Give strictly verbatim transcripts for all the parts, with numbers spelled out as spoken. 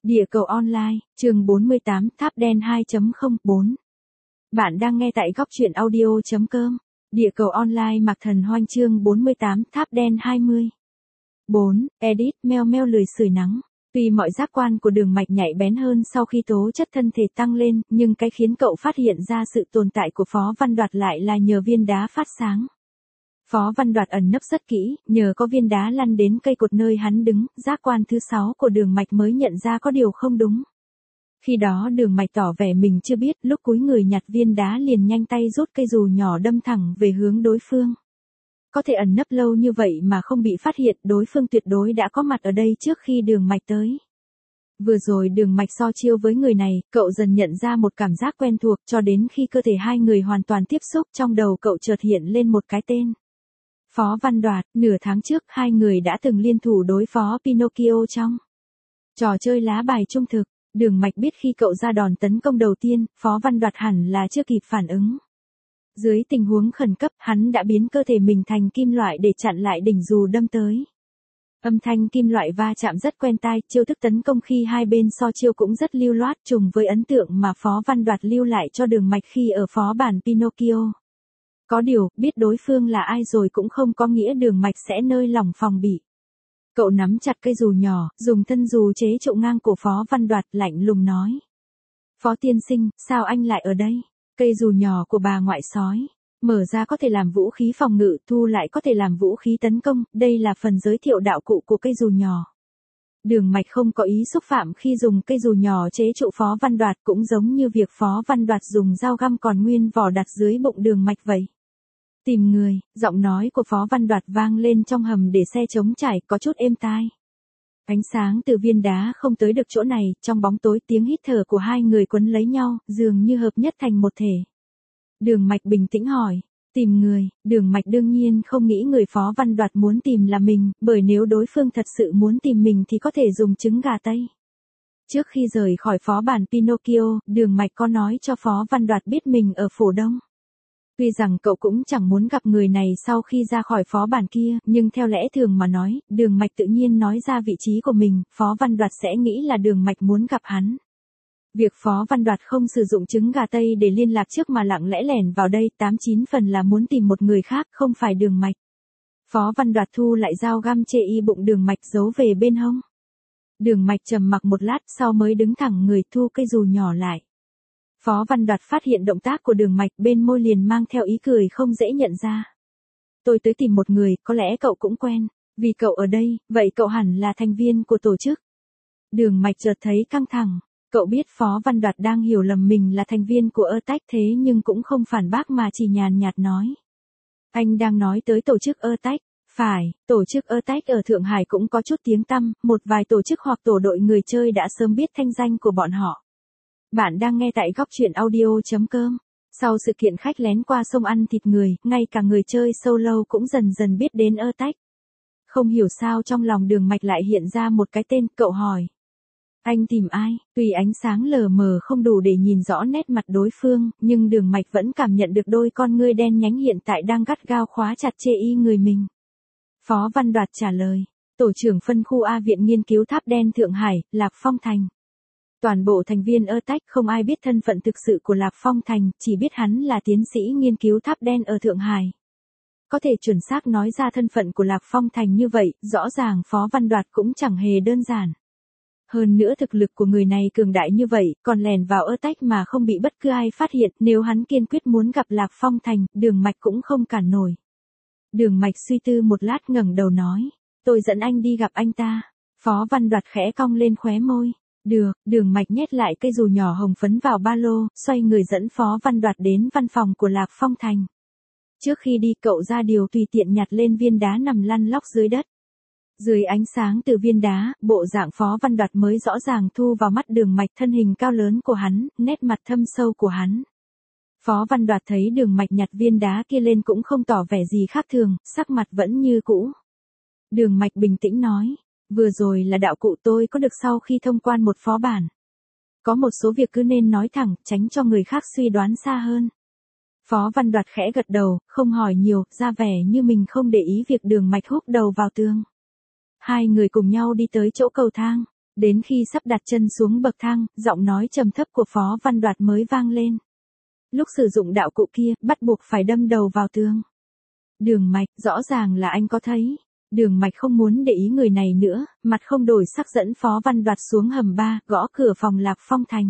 Địa cầu online, chương bốn mươi tám, tháp đen hai chấm không bốn. Bạn đang nghe tại góc truyện audio.com. Địa cầu online Mạc Thần Hoanh chương bốn mươi tám, tháp đen hai mươi. bốn. Edit, meo meo lười sưởi nắng. Tuy mọi giác quan của Đường Mạch nhạy bén hơn sau khi tố chất thân thể tăng lên, nhưng cái khiến cậu phát hiện ra sự tồn tại của Phó Văn Đoạt lại là nhờ viên đá phát sáng. Phó Văn Đoạt ẩn nấp rất kỹ, nhờ có viên đá lăn đến cây cột nơi hắn đứng, giác quan thứ sáu của Đường Mạch mới nhận ra có điều không đúng. Khi đó Đường Mạch tỏ vẻ mình chưa biết, lúc cúi người nhặt viên đá liền nhanh tay rút cây dù nhỏ đâm thẳng về hướng đối phương. Có thể ẩn nấp lâu như vậy mà không bị phát hiện, đối phương tuyệt đối đã có mặt ở đây trước khi Đường Mạch tới. Vừa rồi Đường Mạch so chiêu với người này, cậu dần nhận ra một cảm giác quen thuộc, cho đến khi cơ thể hai người hoàn toàn tiếp xúc, trong đầu cậu chợt hiện lên một cái tên. Phó Văn Đoạt. Nửa tháng trước hai người đã từng liên thủ đối phó Pinocchio trong trò chơi lá bài trung thực. Đường Mạch biết khi cậu ra đòn tấn công đầu tiên, Phó Văn Đoạt hẳn là chưa kịp phản ứng. Dưới tình huống khẩn cấp, hắn đã biến cơ thể mình thành kim loại để chặn lại đỉnh dù đâm tới. Âm thanh kim loại va chạm rất quen tai, chiêu thức tấn công khi hai bên so chiêu cũng rất lưu loát, trùng với ấn tượng mà Phó Văn Đoạt lưu lại cho Đường Mạch khi ở phó bản Pinocchio. Có điều, biết đối phương là ai rồi cũng không có nghĩa Đường Mạch sẽ nơi lòng phòng bị. Cậu nắm chặt cây dù nhỏ, dùng thân dù chế trụ ngang cổ Phó Văn Đoạt, lạnh lùng nói. Phó tiên sinh, sao anh lại ở đây? Cây dù nhỏ của bà ngoại sói. Mở ra có thể làm vũ khí phòng ngự, thu lại có thể làm vũ khí tấn công, đây là phần giới thiệu đạo cụ của cây dù nhỏ. Đường Mạch không có ý xúc phạm khi dùng cây dù nhỏ chế trụ Phó Văn Đoạt, cũng giống như việc Phó Văn Đoạt dùng dao găm còn nguyên vỏ đặt dưới bụng Đường Mạch vậy. Tìm người, giọng nói của Phó Văn Đoạt vang lên trong hầm để xe chống trải, có chút êm tai. Ánh sáng từ viên đá không tới được chỗ này, trong bóng tối tiếng hít thở của hai người quấn lấy nhau, dường như hợp nhất thành một thể. Đường Mạch bình tĩnh hỏi, tìm người. Đường Mạch đương nhiên không nghĩ người Phó Văn Đoạt muốn tìm là mình, bởi nếu đối phương thật sự muốn tìm mình thì có thể dùng trứng gà tây. Trước khi rời khỏi phó bản Pinocchio, Đường Mạch có nói cho Phó Văn Đoạt biết mình ở Phổ Đông. Tuy rằng cậu cũng chẳng muốn gặp người này sau khi ra khỏi phó bản kia, nhưng theo lẽ thường mà nói, Đường Mạch tự nhiên nói ra vị trí của mình, Phó Văn Đoạt sẽ nghĩ là Đường Mạch muốn gặp hắn. Việc Phó Văn Đoạt không sử dụng trứng gà tây để liên lạc trước mà lặng lẽ lẻn vào đây, tám chín phần là muốn tìm một người khác, không phải Đường Mạch. Phó Văn Đoạt thu lại dao găm chê y bụng Đường Mạch giấu về bên hông. Đường Mạch trầm mặc một lát sau mới đứng thẳng người thu cây dù nhỏ lại. Phó Văn Đoạt phát hiện động tác của Đường Mạch, bên môi liền mang theo ý cười không dễ nhận ra. Tôi tới tìm một người, có lẽ cậu cũng quen. Vì cậu ở đây, vậy cậu hẳn là thành viên của tổ chức. Đường Mạch chợt thấy căng thẳng. Cậu biết Phó Văn Đoạt đang hiểu lầm mình là thành viên của Attack, thế nhưng cũng không phản bác mà chỉ nhàn nhạt nói. Anh đang nói tới tổ chức Attack. Phải, tổ chức Attack ở Thượng Hải cũng có chút tiếng tăm, một vài tổ chức hoặc tổ đội người chơi đã sớm biết thanh danh của bọn họ. Bạn đang nghe tại góc truyện audio.com. Sau sự kiện khách lén qua sông ăn thịt người, ngay cả người chơi solo cũng dần dần biết đến Attack. Không hiểu sao trong lòng Đường Mạch lại hiện ra một cái tên, cậu hỏi. Anh tìm ai? Tuy ánh sáng lờ mờ không đủ để nhìn rõ nét mặt đối phương, nhưng Đường Mạch vẫn cảm nhận được đôi con ngươi đen nhánh hiện tại đang gắt gao khóa chặt chê y người mình. Phó Văn Đoạt trả lời. Tổ trưởng phân khu A Viện Nghiên cứu Tháp Đen Thượng Hải, Lạc Phong Thành. Toàn bộ thành viên Attack không ai biết thân phận thực sự của Lạc Phong Thành, chỉ biết hắn là tiến sĩ nghiên cứu tháp đen ở Thượng Hải. Có thể chuẩn xác nói ra thân phận của Lạc Phong Thành như vậy, rõ ràng Phó Văn Đoạt cũng chẳng hề đơn giản. Hơn nữa thực lực của người này cường đại như vậy, còn lèn vào Attack mà không bị bất cứ ai phát hiện, nếu hắn kiên quyết muốn gặp Lạc Phong Thành, Đường Mạch cũng không cản nổi. Đường Mạch suy tư một lát ngẩng đầu nói, tôi dẫn anh đi gặp anh ta. Phó Văn Đoạt khẽ cong lên khóe môi. Được, Đường Mạch nhét lại cây dù nhỏ hồng phấn vào ba lô, xoay người dẫn Phó Văn Đoạt đến văn phòng của Lạc Phong Thành. Trước khi đi cậu ra điều tùy tiện nhặt lên viên đá nằm lăn lóc dưới đất. Dưới ánh sáng từ viên đá, bộ dạng Phó Văn Đoạt mới rõ ràng thu vào mắt Đường Mạch, thân hình cao lớn của hắn, nét mặt thâm sâu của hắn. Phó Văn Đoạt thấy Đường Mạch nhặt viên đá kia lên cũng không tỏ vẻ gì khác thường, sắc mặt vẫn như cũ. Đường Mạch bình tĩnh nói. Vừa rồi là đạo cụ tôi có được sau khi thông quan một phó bản. Có một số việc cứ nên nói thẳng, tránh cho người khác suy đoán xa hơn. Phó Văn Đoạt khẽ gật đầu, không hỏi nhiều, ra vẻ như mình không để ý việc Đường Mạch húc đầu vào tường. Hai người cùng nhau đi tới chỗ cầu thang. Đến khi sắp đặt chân xuống bậc thang, giọng nói trầm thấp của Phó Văn Đoạt mới vang lên. Lúc sử dụng đạo cụ kia, bắt buộc phải đâm đầu vào tường. Đường Mạch, rõ ràng là anh có thấy. Đường Mạch không muốn để ý người này nữa, mặt không đổi sắc dẫn Phó Văn Đoạt xuống hầm ba, gõ cửa phòng Lạc Phong Thành.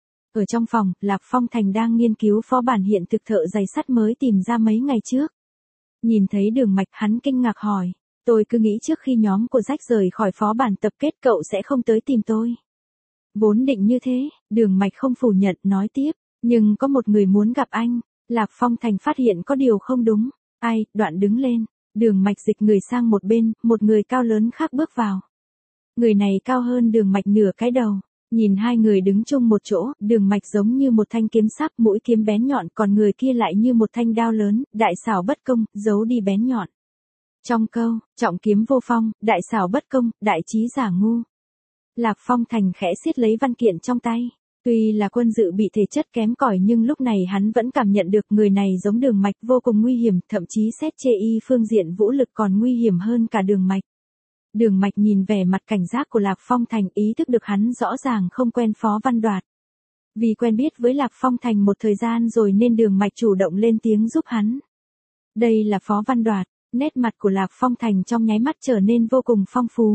Ở trong phòng, Lạc Phong Thành đang nghiên cứu phó bản hiện thực thợ giày sắt mới tìm ra mấy ngày trước. Nhìn thấy Đường Mạch, hắn kinh ngạc hỏi. Tôi cứ nghĩ trước khi nhóm của Jack rời khỏi phó bản tập kết cậu sẽ không tới tìm tôi. Vốn định như thế, Đường Mạch không phủ nhận, nói tiếp. Nhưng có một người muốn gặp anh. Lạc Phong Thành phát hiện có điều không đúng. Ai, Đoạn đứng lên. Đường Mạch dịch người sang một bên, một người cao lớn khác bước vào. Người này cao hơn Đường Mạch nửa cái đầu. Nhìn hai người đứng chung một chỗ, Đường Mạch giống như một thanh kiếm sắt, mũi kiếm bén nhọn, còn người kia lại như một thanh đao lớn, đại xảo bất công, giấu đi bén nhọn. Trong câu, trọng kiếm vô phong, đại xảo bất công, đại trí giả ngu. Lạc Phong Thành khẽ siết lấy văn kiện trong tay. Tuy là quân dự bị thể chất kém cỏi nhưng lúc này hắn vẫn cảm nhận được người này giống Đường Mạch vô cùng nguy hiểm, thậm chí xét chê y phương diện vũ lực còn nguy hiểm hơn cả Đường Mạch. Đường Mạch nhìn vẻ mặt cảnh giác của Lạc Phong Thành, ý thức được hắn rõ ràng không quen Phó Văn Đoạt. Vì quen biết với Lạc Phong Thành một thời gian rồi nên Đường Mạch chủ động lên tiếng giúp hắn. Đây là Phó Văn Đoạt. Nét mặt của Lạc Phong Thành trong nháy mắt trở nên vô cùng phong phú.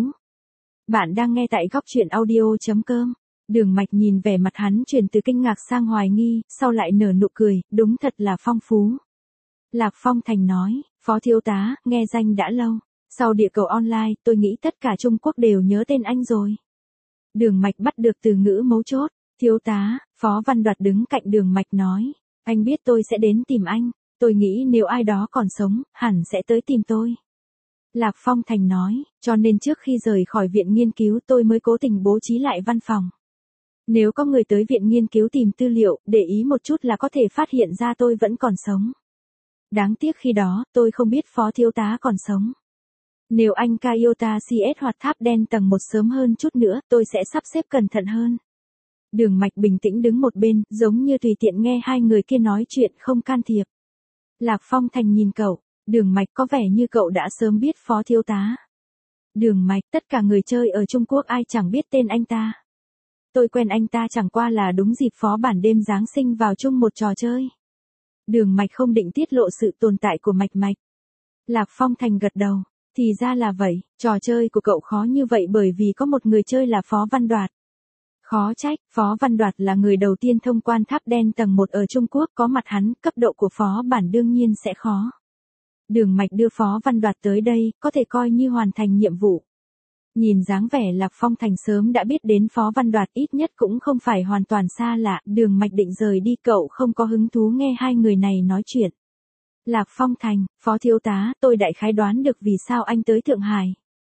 Bạn đang nghe tại góc truyện audio chấm com. Đường Mạch nhìn vẻ mặt hắn chuyển từ kinh ngạc sang hoài nghi, sau lại nở nụ cười, đúng thật là phong phú. Lạc Phong Thành nói, Phó thiếu tá, nghe danh đã lâu. Sau địa cầu online, tôi nghĩ tất cả Trung Quốc đều nhớ tên anh rồi. Đường Mạch bắt được từ ngữ mấu chốt. Thiếu tá, Phó Văn Đoạt đứng cạnh Đường Mạch nói. Anh biết tôi sẽ đến tìm anh. Tôi nghĩ nếu ai đó còn sống, hẳn sẽ tới tìm tôi. Lạc Phong Thành nói, cho nên trước khi rời khỏi viện nghiên cứu tôi mới cố tình bố trí lại văn phòng. Nếu có người tới viện nghiên cứu tìm tư liệu, để ý một chút là có thể phát hiện ra tôi vẫn còn sống. Đáng tiếc khi đó, tôi không biết Phó thiếu tá còn sống. Nếu anh Kaiota xê ét hoặc tháp đen tầng một sớm hơn chút nữa, tôi sẽ sắp xếp cẩn thận hơn. Đường Mạch bình tĩnh đứng một bên, giống như tùy tiện nghe hai người kia nói chuyện không can thiệp. Lạc Phong Thành nhìn cậu, Đường Mạch có vẻ như cậu đã sớm biết Phó thiếu tá. Đường Mạch, tất cả người chơi ở Trung Quốc ai chẳng biết tên anh ta. Tôi quen anh ta chẳng qua là đúng dịp phó bản đêm Giáng sinh vào chung một trò chơi. Đường Mạch không định tiết lộ sự tồn tại của Mạch Mạch. Lạc Phong Thành gật đầu, thì ra là vậy, trò chơi của cậu khó như vậy bởi vì có một người chơi là Phó Văn Đoạt. Khó trách, Phó Văn Đoạt là người đầu tiên thông quan tháp đen tầng một ở Trung Quốc, có mặt hắn, cấp độ của phó bản đương nhiên sẽ khó. Đường Mạch đưa Phó Văn Đoạt tới đây, có thể coi như hoàn thành nhiệm vụ. Nhìn dáng vẻ Lạc Phong Thành sớm đã biết đến Phó Văn Đoạt, ít nhất cũng không phải hoàn toàn xa lạ, Đường Mạch định rời đi, cậu không có hứng thú nghe hai người này nói chuyện. Lạc Phong Thành, Phó thiếu tá, tôi đại khái đoán được vì sao anh tới Thượng Hải.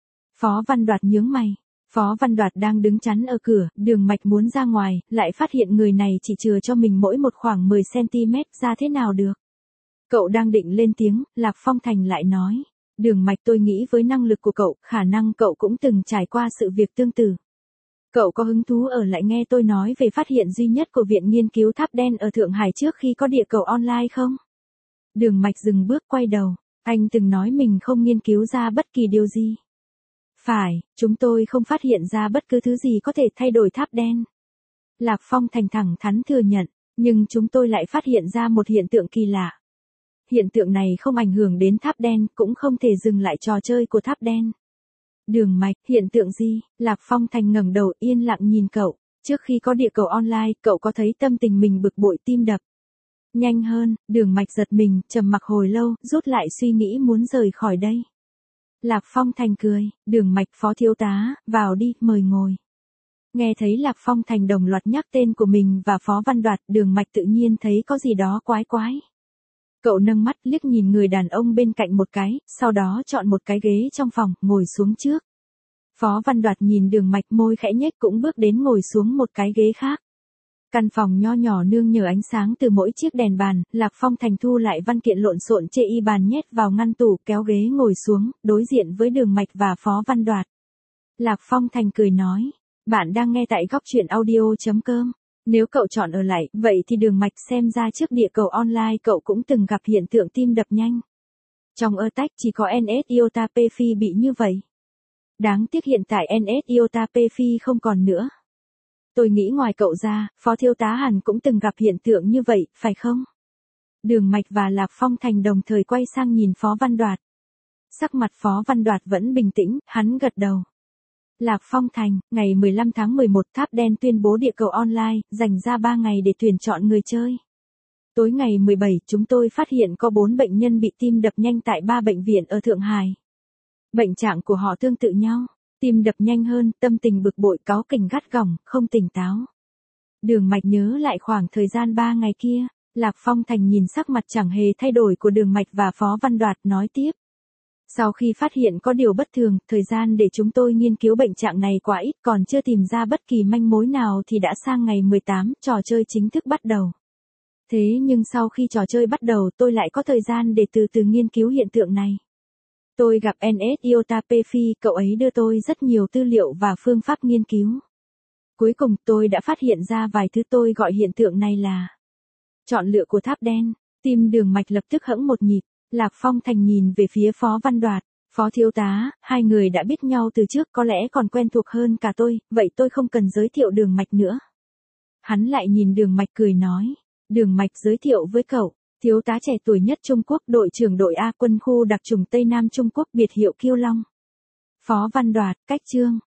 Phó Văn Đoạt nhướng mày. Phó Văn Đoạt đang đứng chắn ở cửa, Đường Mạch muốn ra ngoài, lại phát hiện người này chỉ chừa cho mình mỗi một khoảng mười xăng ti mét, ra thế nào được. Cậu đang định lên tiếng, Lạc Phong Thành lại nói. Đường Mạch, tôi nghĩ với năng lực của cậu, khả năng cậu cũng từng trải qua sự việc tương tự. Cậu có hứng thú ở lại nghe tôi nói về phát hiện duy nhất của Viện Nghiên cứu Tháp Đen ở Thượng Hải trước khi có địa cầu online không? Đường Mạch dừng bước quay đầu, anh từng nói mình không nghiên cứu ra bất kỳ điều gì. Phải, chúng tôi không phát hiện ra bất cứ thứ gì có thể thay đổi tháp đen. Lạc Phong Thành thẳng thắn thừa nhận, nhưng chúng tôi lại phát hiện ra một hiện tượng kỳ lạ. Hiện tượng này không ảnh hưởng đến tháp đen, cũng không thể dừng lại trò chơi của tháp đen. Đường Mạch, hiện tượng gì? Lạc Phong Thành ngẩng đầu yên lặng nhìn cậu. Trước khi có địa cầu online, cậu có thấy tâm tình mình bực bội, tim đập nhanh hơn? Đường Mạch giật mình, trầm mặc hồi lâu, rút lại suy nghĩ muốn rời khỏi đây. Lạc Phong Thành cười, Đường Mạch, Phó thiếu tá, vào đi, mời ngồi. Nghe thấy Lạc Phong Thành đồng loạt nhắc tên của mình và Phó Văn Đoạt, Đường Mạch tự nhiên thấy có gì đó quái quái. Cậu nâng mắt liếc nhìn người đàn ông bên cạnh một cái, sau đó chọn một cái ghế trong phòng, ngồi xuống trước. Phó Văn Đoạt nhìn Đường Mạch, môi khẽ nhếch, cũng bước đến ngồi xuống một cái ghế khác. Căn phòng nho nhỏ nương nhờ ánh sáng từ mỗi chiếc đèn bàn, Lạc Phong Thành thu lại văn kiện lộn xộn chê y bàn nhét vào ngăn tủ, kéo ghế ngồi xuống, đối diện với Đường Mạch và Phó Văn Đoạt. Lạc Phong Thành cười nói, bạn đang nghe tại góc truyện audio chấm com. Nếu cậu chọn ở lại, vậy thì Đường Mạch, xem ra trước địa cầu online cậu cũng từng gặp hiện tượng tim đập nhanh. Trong ơ tách chỉ có en ét Iota P Phi bị như vậy. Đáng tiếc hiện tại en ét Iota P Phi không còn nữa. Tôi nghĩ ngoài cậu ra, Phó Thiếu tá hẳn cũng từng gặp hiện tượng như vậy, phải không? Đường Mạch và Lạc Phong Thành đồng thời quay sang nhìn Phó Văn Đoạt. Sắc mặt Phó Văn Đoạt vẫn bình tĩnh, hắn gật đầu. Lạc Phong Thành, ngày mười lăm tháng mười một Tháp Đen tuyên bố địa cầu online, dành ra ba ngày để tuyển chọn người chơi. Tối ngày mười bảy, chúng tôi phát hiện có bốn bệnh nhân bị tim đập nhanh tại ba bệnh viện ở Thượng Hải. Bệnh trạng của họ tương tự nhau, tim đập nhanh hơn, tâm tình bực bội, cáu kỉnh gắt gỏng, không tỉnh táo. Đường Mạch nhớ lại khoảng thời gian ba ngày kia, Lạc Phong Thành nhìn sắc mặt chẳng hề thay đổi của Đường Mạch và Phó Văn Đoạt nói tiếp. Sau khi phát hiện có điều bất thường, thời gian để chúng tôi nghiên cứu bệnh trạng này quá ít, còn chưa tìm ra bất kỳ manh mối nào thì đã sang ngày mười tám, trò chơi chính thức bắt đầu. Thế nhưng sau khi trò chơi bắt đầu tôi lại có thời gian để từ từ nghiên cứu hiện tượng này. Tôi gặp en ét Iota P Phi, cậu ấy đưa tôi rất nhiều tư liệu và phương pháp nghiên cứu. Cuối cùng tôi đã phát hiện ra vài thứ, tôi gọi hiện tượng này là chọn lựa của tháp đen. Tim Đường Mạch lập tức hẫng một nhịp. Lạc Phong Thành nhìn về phía Phó Văn Đoạt. Phó Thiếu tá, hai người đã biết nhau từ trước, có lẽ còn quen thuộc hơn cả tôi, vậy tôi không cần giới thiệu Đường Mạch nữa. Hắn lại nhìn Đường Mạch cười nói. Đường Mạch giới thiệu với cậu, thiếu tá trẻ tuổi nhất Trung Quốc, đội trưởng đội A quân khu đặc chủng Tây Nam Trung Quốc, biệt hiệu Kiêu Long. Phó Văn Đoạt, cách chương.